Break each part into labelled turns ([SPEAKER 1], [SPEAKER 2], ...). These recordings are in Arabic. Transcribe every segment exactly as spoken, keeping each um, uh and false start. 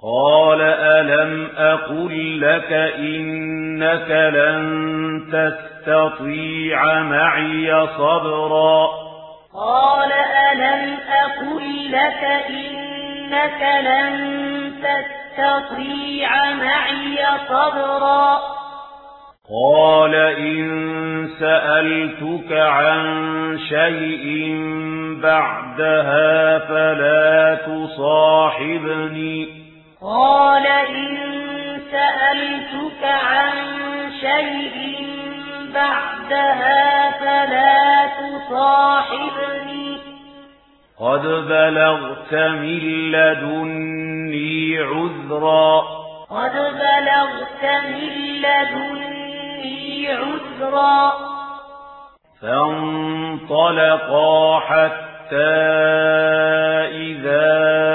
[SPEAKER 1] قال ألم أقل لك إنك لن تستطيع معي صبرا
[SPEAKER 2] قال ألم أقل لك إنك لن تستطيع معي صبرا
[SPEAKER 1] قال إن سألتك عن شيء بعدها فلا تصاحبني
[SPEAKER 2] قال إن سألتك عن شيء بعدها فلا تصاحبني
[SPEAKER 1] قد بلغت من لدني عذرا
[SPEAKER 2] قد بلغت من لدني عذرا
[SPEAKER 1] فانطلقا حتى إذا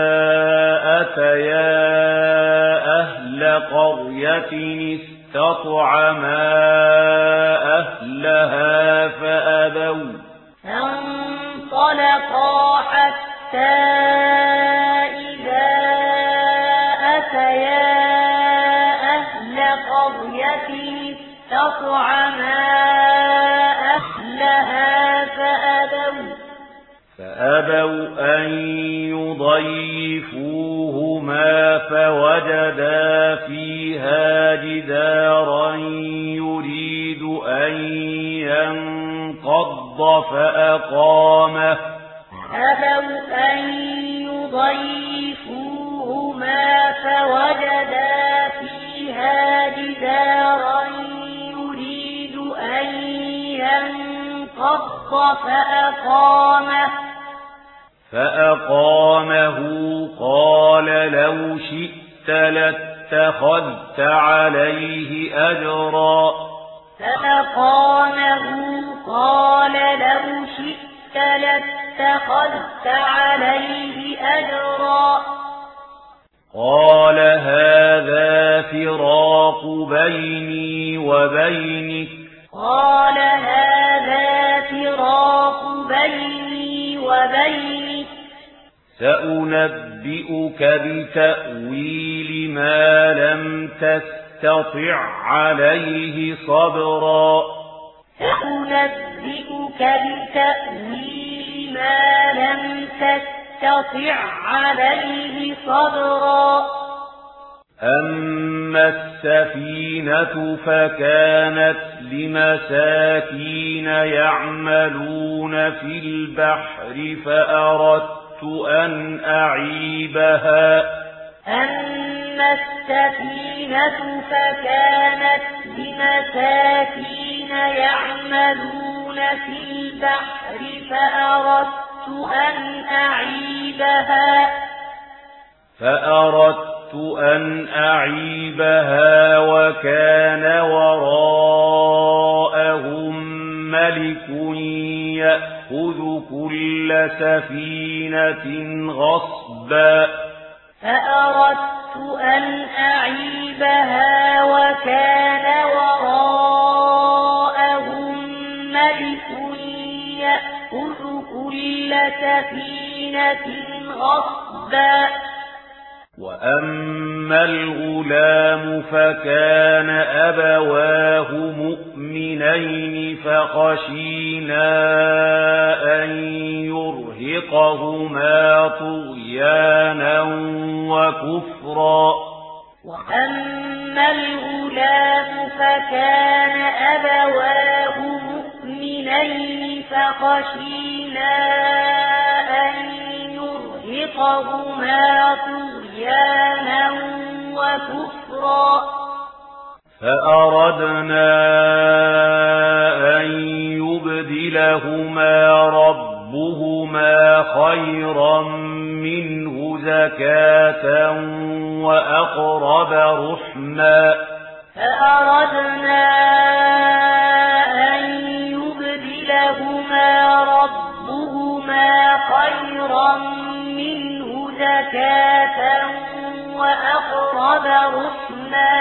[SPEAKER 1] أتيا أهل قرية استطعما أهلها فأبوا
[SPEAKER 2] فانطلقا حتى إذا أتيا أهل قرية استطعما أهلها فأبوا
[SPEAKER 1] فأبوا أن يضيفوهما فوجدا فيها جدارا يريد أن ينقض فأقامه
[SPEAKER 2] فأبوا أن يضيفوهما فوجدا فيها جدارا يريد أن ينقض فأقامه
[SPEAKER 1] فأقامه قال لو شئت لاتخذت عليه أجرا
[SPEAKER 2] فأقامه قال لو شئت لاتخذت عليه أجرا
[SPEAKER 1] قال هذا فراق بيني وبينك
[SPEAKER 2] قال هذا فراق بيني وبينك
[SPEAKER 1] سأنبئك بتأويل ما لم تستطع عليه صبرا
[SPEAKER 2] سأنبئك بتأويل ما لم تستطع عليه صبرا
[SPEAKER 1] أما السفينة فكانت لمساكين يعملون في البحر فأردت أن أعيبها
[SPEAKER 2] أما السفينة فكانت لمساكين يعملون في البحر فأردت أن أعيبها
[SPEAKER 1] فأردت أن أعيبها وكان وراءهم ملك يأخذ كل سفينة غصبا
[SPEAKER 2] فأردت أن أعيبها وكان وراءهم ملك يأخذ كل سفينة غصبا
[SPEAKER 1] وأما الغلام فكان أبواه مؤمنين فخشينا أن يرهقهما طغيانا وكفرا
[SPEAKER 2] وأما الغلام فكان أبواه مؤمنين فخشينا أن يرهقهما طغيانا وكفرا
[SPEAKER 1] فأردنا أن يبدلهما ربهما خيرا منه زكاة وأقرب رحما
[SPEAKER 2] فأردنا أن يبدلهما ربهما خيرا منه زكاة وأقرب رحما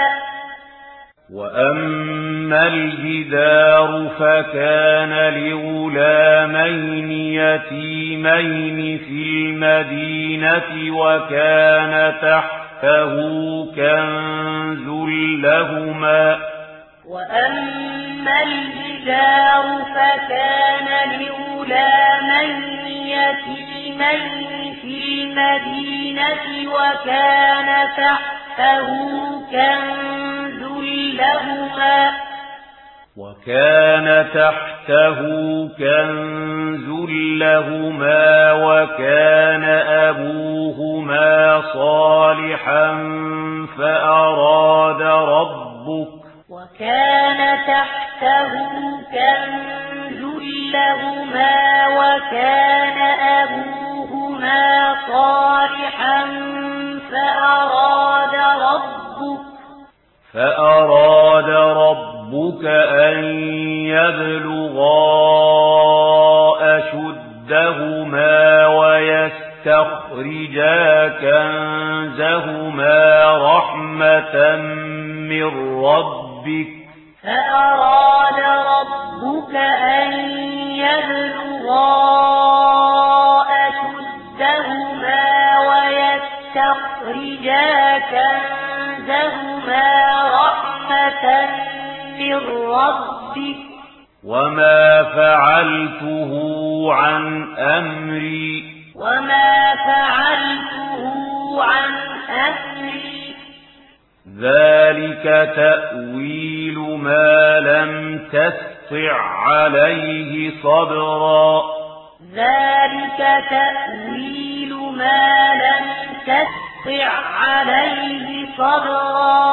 [SPEAKER 1] وأما الجدار فكان لغلامين يتيمين في المدينة وكان تحته تحته كنز لهما
[SPEAKER 2] وأما الجدار فكان لغلامين يتيمين في المدينة وكان تحته كنز لهما
[SPEAKER 1] وكان تحته كنز لهما وكان أبوهما صالحا فأراد ربك
[SPEAKER 2] وكان تحته كنز لهما وكان أبوهما صالحا فأراد ربك
[SPEAKER 1] فأراد ربك أن يبلغا أشدهما ويستخرجا كنزهما رحمة من ربك
[SPEAKER 2] فأراد ربك أن يبلغا أشدهما ويستخرجا كنزهما رحمة من ربك
[SPEAKER 1] وما فعلته عن أمري
[SPEAKER 2] وما فعلته عن أمري
[SPEAKER 1] ذلك تأويل ما لم تستطع عليه صبرا
[SPEAKER 2] ذلك تأويل ما لم تستطع عليه صبرا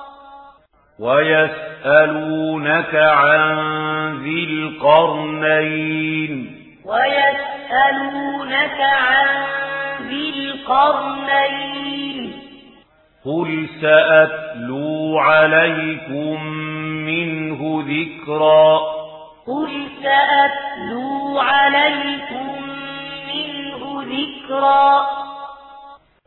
[SPEAKER 1] ويسألونك عن ذي القرنين
[SPEAKER 2] ويسألونك عن ذي القرنين
[SPEAKER 1] قل سأتلو عليكم منه ذكرا
[SPEAKER 2] قل سأتلو عليكم منه ذكرا